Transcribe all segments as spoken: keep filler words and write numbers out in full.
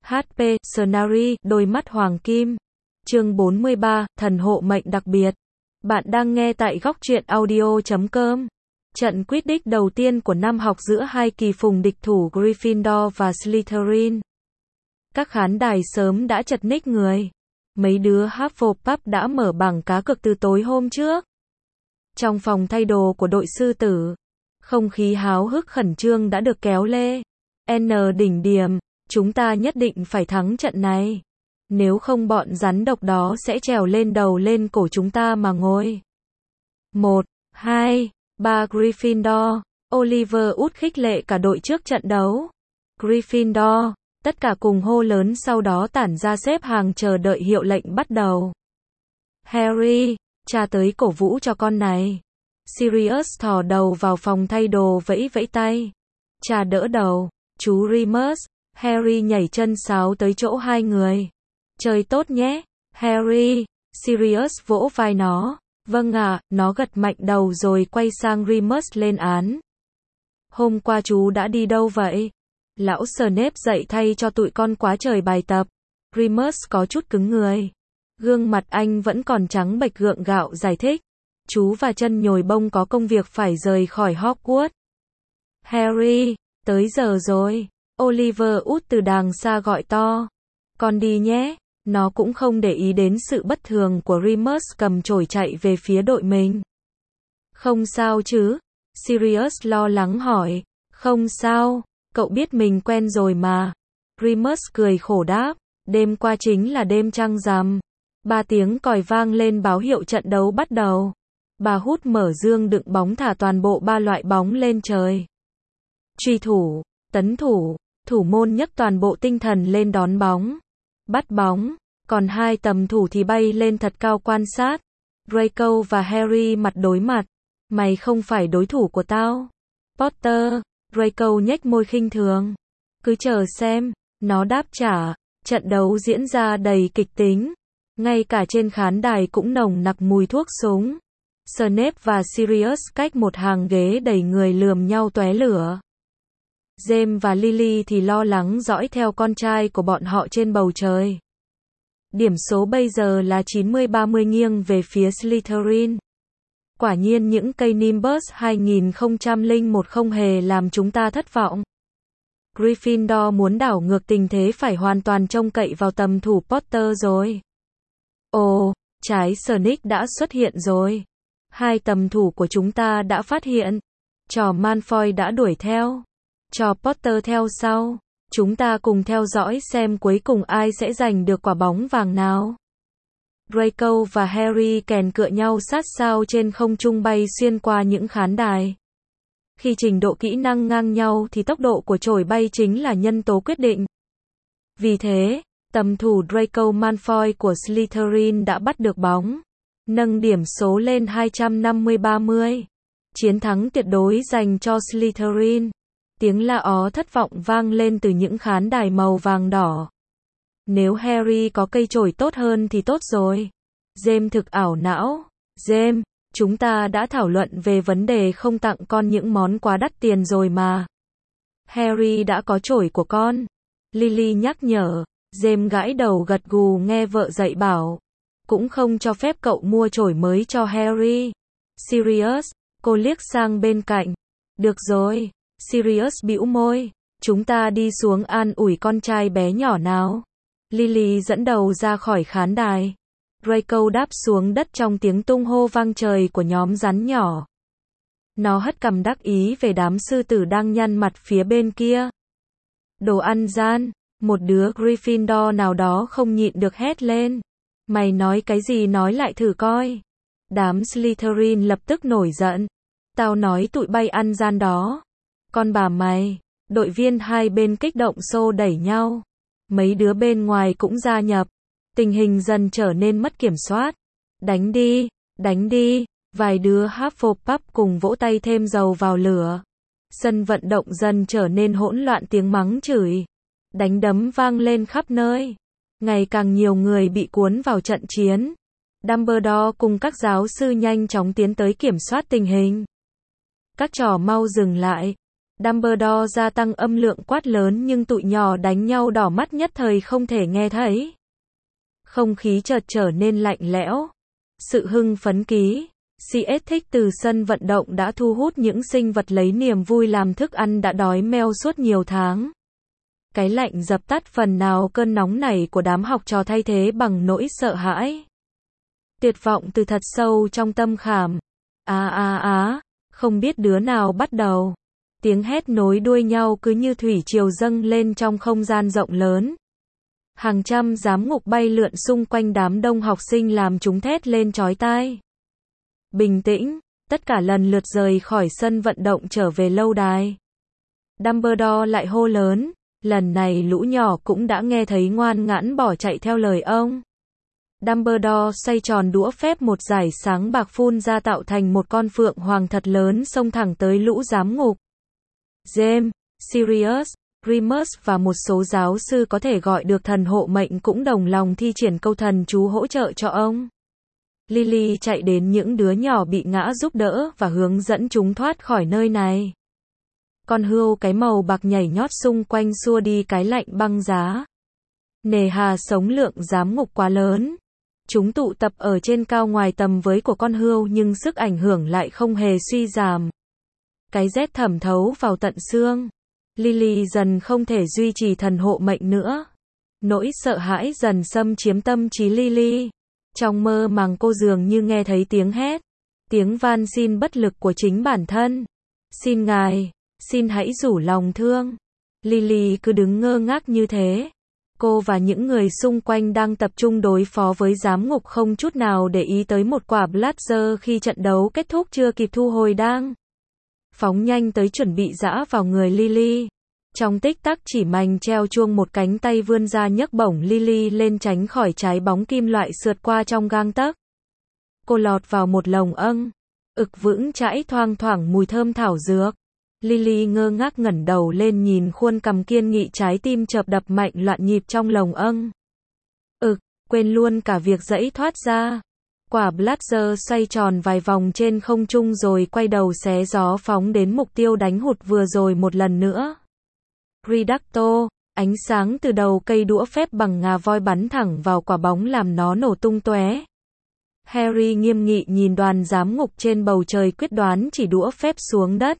hát pê, Scenery, đôi mắt hoàng kim. Chương bốn mươi ba, thần hộ mệnh đặc biệt. Bạn đang nghe tại góc truyện audio chấm com. Trận Quidditch đầu tiên của năm học giữa hai kỳ phùng địch thủ Gryffindor và Slytherin. Các khán đài sớm đã chật ních người. Mấy đứa Hufflepuff đã mở bảng cá cược từ tối hôm trước. Trong phòng thay đồ của đội sư tử, không khí háo hức khẩn trương đã được kéo lê. N đỉnh điểm, chúng ta nhất định phải thắng trận này. Nếu không bọn rắn độc đó sẽ trèo lên đầu lên cổ chúng ta mà ngồi. Một, hai, ba Gryffindor. Oliver út khích lệ cả đội trước trận đấu. Gryffindor, tất cả cùng hô lớn, sau đó tản ra xếp hàng chờ đợi hiệu lệnh bắt đầu. Harry, cha tới cổ vũ cho con này. Sirius thò đầu vào phòng thay đồ vẫy vẫy tay. Cha đỡ đầu. Chú Remus. Harry nhảy chân sáo tới chỗ hai người. Chơi tốt nhé, Harry. Sirius vỗ vai nó. Vâng ạ, nó gật mạnh đầu rồi quay sang Remus lên án. Hôm qua chú đã đi đâu vậy? Lão Snape dạy thay cho tụi con quá trời bài tập. Remus có chút cứng người. Gương mặt anh vẫn còn trắng bệch gượng gạo giải thích. Chú và chân nhồi bông có công việc phải rời khỏi Hogwarts. Harry, tới giờ rồi. Oliver út từ đàng xa gọi to. Con đi nhé. Nó cũng không để ý đến sự bất thường của Remus cầm chổi chạy về phía đội mình. Không sao chứ? Sirius lo lắng hỏi. Không sao, cậu biết mình quen rồi mà. Remus cười khổ đáp. Đêm qua chính là đêm trăng rằm. Ba tiếng còi vang lên báo hiệu trận đấu bắt đầu. Bà hút mở dương đựng bóng thả toàn bộ ba loại bóng lên trời. Truy thủ, tấn thủ, thủ môn nhấc toàn bộ tinh thần lên đón bóng. Bắt bóng, còn hai tầm thủ thì bay lên thật cao quan sát. Draco và Harry mặt đối mặt. Mày không phải đối thủ của tao. Potter, Draco nhếch môi khinh thường. Cứ chờ xem, nó đáp trả. Trận đấu diễn ra đầy kịch tính. Ngay cả trên khán đài cũng nồng nặc mùi thuốc súng. Snape và Sirius cách một hàng ghế đầy người lườm nhau tóe lửa. James và Lily thì lo lắng dõi theo con trai của bọn họ trên bầu trời. Điểm số bây giờ là chín mươi ba mươi nghiêng về phía Slytherin. Quả nhiên những cây Nimbus hai không không một không hề làm chúng ta thất vọng. Gryffindor muốn đảo ngược tình thế phải hoàn toàn trông cậy vào tầm thủ Potter rồi. Ồ, trái Snake đã xuất hiện rồi. Hai tầm thủ của chúng ta đã phát hiện. Trò Malfoy đã đuổi theo. Trò Potter theo sau. Chúng ta cùng theo dõi xem cuối cùng ai sẽ giành được quả bóng vàng nào. Draco và Harry kèn cựa nhau sát sao trên không trung bay xuyên qua những khán đài. Khi trình độ kỹ năng ngang nhau thì tốc độ của chổi bay chính là nhân tố quyết định. Vì thế, tầm thủ Draco Malfoy của Slytherin đã bắt được bóng, nâng điểm số lên hai trăm năm mươi ba mươi. Chiến thắng tuyệt đối dành cho Slytherin. Tiếng la ó thất vọng vang lên từ những khán đài màu vàng đỏ. Nếu Harry có cây chổi tốt hơn thì tốt rồi. James thực ảo não. James, chúng ta đã thảo luận về vấn đề không tặng con những món quá đắt tiền rồi mà. Harry đã có chổi của con. Lily nhắc nhở. James gãi đầu gật gù nghe vợ dạy bảo. Cũng không cho phép cậu mua chổi mới cho Harry. Sirius, cô liếc sang bên cạnh. Được rồi. Sirius bĩu môi. Chúng ta đi xuống an ủi con trai bé nhỏ nào. Lily dẫn đầu ra khỏi khán đài. Draco đáp xuống đất trong tiếng tung hô vang trời của nhóm rắn nhỏ. Nó hất cằm đắc ý về đám sư tử đang nhăn mặt phía bên kia. Đồ ăn gian. Một đứa Gryffindor nào đó không nhịn được hét lên. Mày nói cái gì nói lại thử coi. Đám Slytherin lập tức nổi giận. Tao nói tụi bay ăn gian đó. Con bà mày. Đội viên hai bên kích động xô đẩy nhau. Mấy đứa bên ngoài cũng gia nhập. Tình hình dần trở nên mất kiểm soát. Đánh đi, đánh đi. Vài đứa Hufflepuff cùng vỗ tay thêm dầu vào lửa. Sân vận động dần trở nên hỗn loạn, tiếng mắng chửi, đánh đấm vang lên khắp nơi. Ngày càng nhiều người bị cuốn vào trận chiến. Dumbledore cùng các giáo sư nhanh chóng tiến tới kiểm soát tình hình. Các trò mau dừng lại. Dumbledore gia tăng âm lượng quát lớn nhưng tụi nhỏ đánh nhau đỏ mắt nhất thời không thể nghe thấy. Không khí chợt trở nên lạnh lẽo. Sự hưng phấn ký. xê ét thích từ sân vận động đã thu hút những sinh vật lấy niềm vui làm thức ăn đã đói meo suốt nhiều tháng. Cái lạnh dập tắt phần nào cơn nóng này của đám học trò thay thế bằng nỗi sợ hãi. Tuyệt vọng từ thật sâu trong tâm khảm. Á á á, không biết đứa nào bắt đầu. Tiếng hét nối đuôi nhau cứ như thủy triều dâng lên trong không gian rộng lớn. Hàng trăm giám ngục bay lượn xung quanh đám đông học sinh làm chúng thét lên chói tai. Bình tĩnh, tất cả lần lượt rời khỏi sân vận động trở về lâu đài. Dumbledore lại hô lớn, lần này lũ nhỏ cũng đã nghe thấy ngoan ngoãn bỏ chạy theo lời ông. Dumbledore xoay tròn đũa phép, một dải sáng bạc phun ra tạo thành một con phượng hoàng thật lớn xông thẳng tới lũ giám ngục. James, Sirius, Remus và một số giáo sư có thể gọi được thần hộ mệnh cũng đồng lòng thi triển câu thần chú hỗ trợ cho ông. Lily chạy đến những đứa nhỏ bị ngã giúp đỡ và hướng dẫn chúng thoát khỏi nơi này. Con hươu cái màu bạc nhảy nhót xung quanh xua đi cái lạnh băng giá. Nề hà sống lượng giám ngục quá lớn. Chúng tụ tập ở trên cao ngoài tầm với của con hươu nhưng sức ảnh hưởng lại không hề suy giảm. Cái rét thẩm thấu vào tận xương. Lily dần không thể duy trì thần hộ mệnh nữa. Nỗi sợ hãi dần xâm chiếm tâm trí Lily. Trong mơ màng cô dường như nghe thấy tiếng hét. Tiếng van xin bất lực của chính bản thân. Xin ngài, xin hãy rủ lòng thương. Lily cứ đứng ngơ ngác như thế. Cô và những người xung quanh đang tập trung đối phó với giám ngục không chút nào để ý tới một quả blaster khi trận đấu kết thúc chưa kịp thu hồi đang phóng nhanh tới chuẩn bị giã vào người Lily. Trong tích tắc chỉ mành treo chuông một cánh tay vươn ra nhấc bổng Lily lên tránh khỏi trái bóng kim loại sượt qua trong gang tấc. Cô lọt vào một lồng âng. Ực vững chãi thoang thoảng mùi thơm thảo dược. Lily ngơ ngác ngẩng đầu lên nhìn khuôn cằm kiên nghị, trái tim chợp đập mạnh loạn nhịp trong lồng âng. Ực, quên luôn cả việc giãy thoát ra. Quả blaster xoay tròn vài vòng trên không trung rồi quay đầu xé gió phóng đến mục tiêu đánh hụt vừa rồi một lần nữa. Reducto, ánh sáng từ đầu cây đũa phép bằng ngà voi bắn thẳng vào quả bóng làm nó nổ tung tóe. Harry nghiêm nghị nhìn đoàn giám ngục trên bầu trời, quyết đoán chỉ đũa phép xuống đất.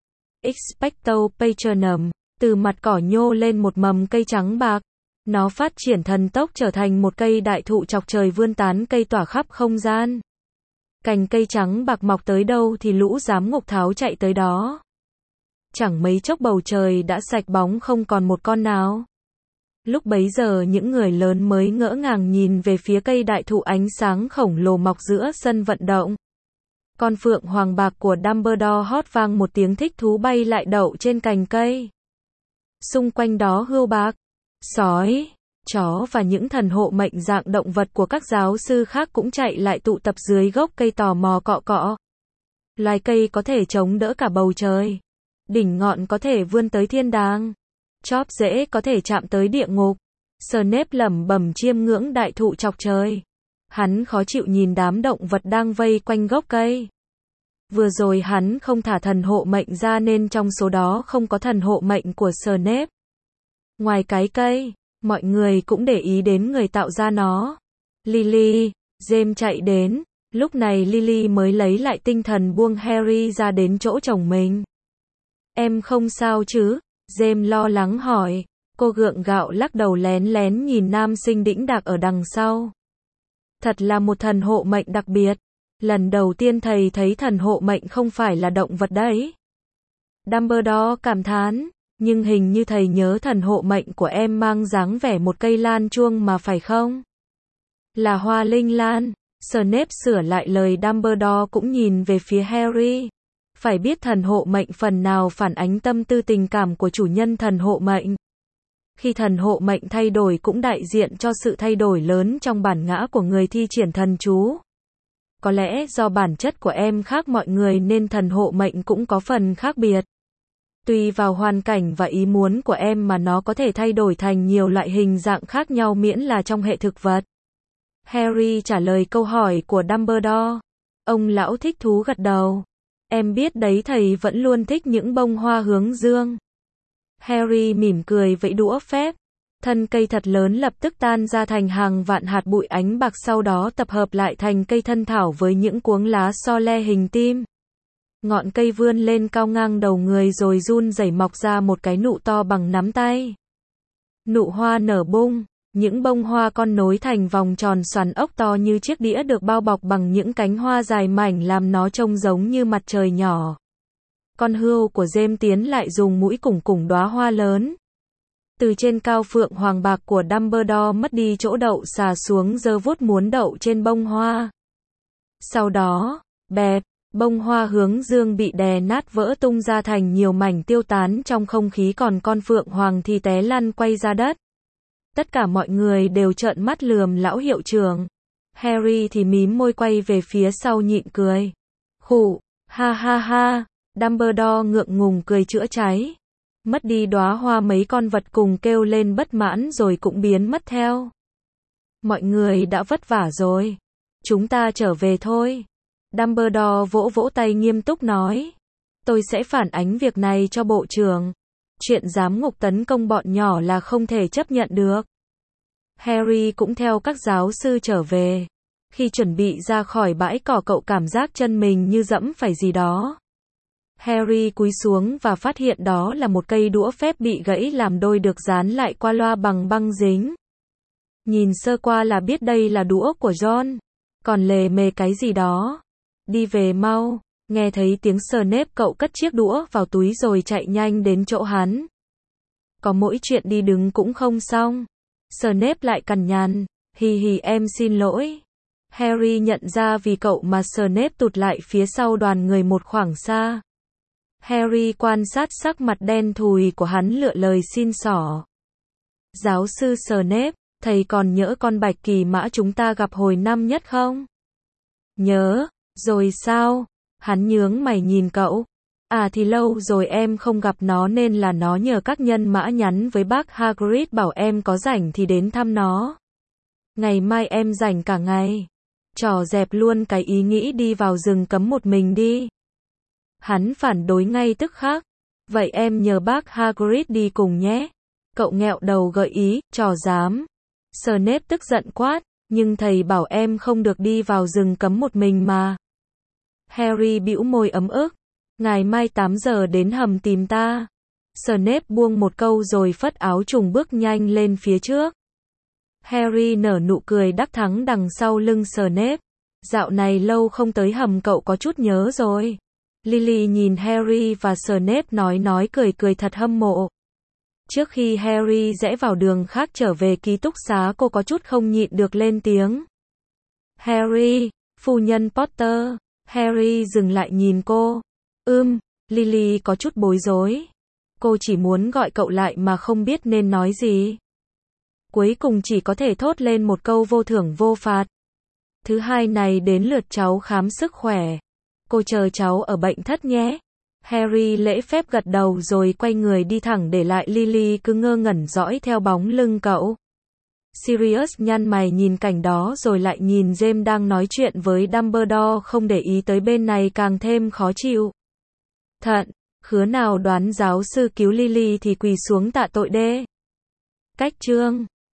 Expecto Patronum, từ mặt cỏ nhô lên một mầm cây trắng bạc. Nó phát triển thần tốc trở thành một cây đại thụ chọc trời vươn tán cây tỏa khắp không gian. Cành cây trắng bạc mọc tới đâu thì lũ giám ngục tháo chạy tới đó. Chẳng mấy chốc bầu trời đã sạch bóng không còn một con nào. Lúc bấy giờ những người lớn mới ngỡ ngàng nhìn về phía cây đại thụ ánh sáng khổng lồ mọc giữa sân vận động. Con phượng hoàng bạc của Dumbledore hót vang một tiếng thích thú bay lại đậu trên cành cây. Xung quanh đó hươu bạc, sói, chó và những thần hộ mệnh dạng động vật của các giáo sư khác cũng chạy lại tụ tập dưới gốc cây tò mò cọ cọ. Loài cây có thể chống đỡ cả bầu trời. Đỉnh ngọn có thể vươn tới thiên đàng. Chóp rễ có thể chạm tới địa ngục. Snape lẩm bẩm chiêm ngưỡng đại thụ chọc trời. Hắn khó chịu nhìn đám động vật đang vây quanh gốc cây. Vừa rồi hắn không thả thần hộ mệnh ra nên trong số đó không có thần hộ mệnh của Snape. Ngoài cái cây, mọi người cũng để ý đến người tạo ra nó. Lily, James chạy đến. Lúc này Lily mới lấy lại tinh thần buông Harry ra đến chỗ chồng mình. Em không sao chứ? James lo lắng hỏi. Cô gượng gạo lắc đầu lén lén nhìn nam sinh đĩnh đạc ở đằng sau. Thật là một thần hộ mệnh đặc biệt. Lần đầu tiên thầy thấy thần hộ mệnh không phải là động vật đấy. Dumbledore cảm thán. Nhưng hình như thầy nhớ thần hộ mệnh của em mang dáng vẻ một cây lan chuông mà phải không? Là hoa linh lan. Snape sửa lại lời Dumbledore cũng nhìn về phía Harry. Phải biết thần hộ mệnh phần nào phản ánh tâm tư tình cảm của chủ nhân thần hộ mệnh. Khi thần hộ mệnh thay đổi cũng đại diện cho sự thay đổi lớn trong bản ngã của người thi triển thần chú. Có lẽ do bản chất của em khác mọi người nên thần hộ mệnh cũng có phần khác biệt. Tùy vào hoàn cảnh và ý muốn của em mà nó có thể thay đổi thành nhiều loại hình dạng khác nhau miễn là trong hệ thực vật. Harry trả lời câu hỏi của Dumbledore. Ông lão thích thú gật đầu. Em biết đấy, thầy vẫn luôn thích những bông hoa hướng dương. Harry mỉm cười vẫy đũa phép. Thân cây thật lớn lập tức tan ra thành hàng vạn hạt bụi ánh bạc, sau đó tập hợp lại thành cây thân thảo với những cuống lá so le hình tim. Ngọn cây vươn lên cao ngang đầu người rồi run rẩy mọc ra một cái nụ to bằng nắm tay. Nụ hoa nở bung, những bông hoa con nối thành vòng tròn xoắn ốc to như chiếc đĩa được bao bọc bằng những cánh hoa dài mảnh làm nó trông giống như mặt trời nhỏ. Con hươu của James tiến lại dùng mũi củng củng đóa hoa lớn. Từ trên cao phượng hoàng bạc của Dumbledore mất đi chỗ đậu, xà xuống giơ vuốt muốn đậu trên bông hoa. Sau đó, bẹp, bông hoa hướng dương bị đè nát vỡ tung ra thành nhiều mảnh tiêu tán trong không khí, còn con phượng hoàng thì té lăn quay ra đất. Tất cả mọi người đều trợn mắt lườm lão hiệu trưởng. Harry thì mím môi quay về phía sau nhịn cười. Khụ, ha ha ha, Dumbledore ngượng ngùng cười chữa cháy. Mất đi đóa hoa, mấy con vật cùng kêu lên bất mãn rồi cũng biến mất theo. Mọi người đã vất vả rồi. Chúng ta trở về thôi. Dumbledore vỗ vỗ tay nghiêm túc nói. Tôi sẽ phản ánh việc này cho bộ trưởng. Chuyện giám ngục tấn công bọn nhỏ là không thể chấp nhận được. Harry cũng theo các giáo sư trở về. Khi chuẩn bị ra khỏi bãi cỏ, cậu cảm giác chân mình như dẫm phải gì đó. Harry cúi xuống và phát hiện đó là một cây đũa phép bị gãy làm đôi được dán lại qua loa bằng băng dính. Nhìn sơ qua là biết đây là đũa của John. Còn lề mề cái gì đó. Đi về mau. Nghe thấy tiếng Snape, cậu cất chiếc đũa vào túi rồi chạy nhanh đến chỗ hắn. Có mỗi chuyện đi đứng cũng không xong. Snape lại cằn nhằn. Hì hì, em xin lỗi. Harry nhận ra vì cậu mà Snape tụt lại phía sau đoàn người một khoảng xa. Harry quan sát sắc mặt đen thùi của hắn, lựa lời xin xỏ. Giáo sư Snape, thầy còn nhớ con bạch kỳ mã chúng ta gặp hồi năm nhất không? Nhớ, rồi sao? Hắn nhướng mày nhìn cậu. À thì lâu rồi em không gặp nó nên là nó nhờ các nhân mã nhắn với bác Hagrid bảo em có rảnh thì đến thăm nó. Ngày mai em rảnh cả ngày. Trò dẹp luôn cái ý nghĩ đi vào rừng cấm một mình đi. Hắn phản đối ngay tức khắc. Vậy em nhờ bác Hagrid đi cùng nhé. Cậu nghẹo đầu gợi ý, trò dám. Snape tức giận quát, nhưng thầy bảo em không được đi vào rừng cấm một mình mà. Harry bĩu môi ấm ức. Ngày mai tám giờ đến hầm tìm ta. Snape buông một câu rồi phất áo trùng bước nhanh lên phía trước. Harry nở nụ cười đắc thắng đằng sau lưng Snape. Dạo này lâu không tới hầm cậu có chút nhớ rồi. Lily nhìn Harry và Snape nói nói cười cười thật hâm mộ. Trước khi Harry rẽ vào đường khác trở về ký túc xá, cô có chút không nhịn được lên tiếng. Harry, phu nhân Potter. Harry dừng lại nhìn cô. Ưm, Lily có chút bối rối. Cô chỉ muốn gọi cậu lại mà không biết nên nói gì. Cuối cùng chỉ có thể thốt lên một câu vô thưởng vô phạt. Thứ hai này đến lượt cháu khám sức khỏe. Cô chờ cháu ở bệnh thất nhé. Harry lễ phép gật đầu rồi quay người đi thẳng, để lại Lily cứ ngơ ngẩn dõi theo bóng lưng cậu. Sirius nhăn mày nhìn cảnh đó rồi lại nhìn James đang nói chuyện với Dumbledore, không để ý tới bên này càng thêm khó chịu. Thận, khứa nào đoán giáo sư cứu Lily thì quỳ xuống tạ tội đê. Cách chương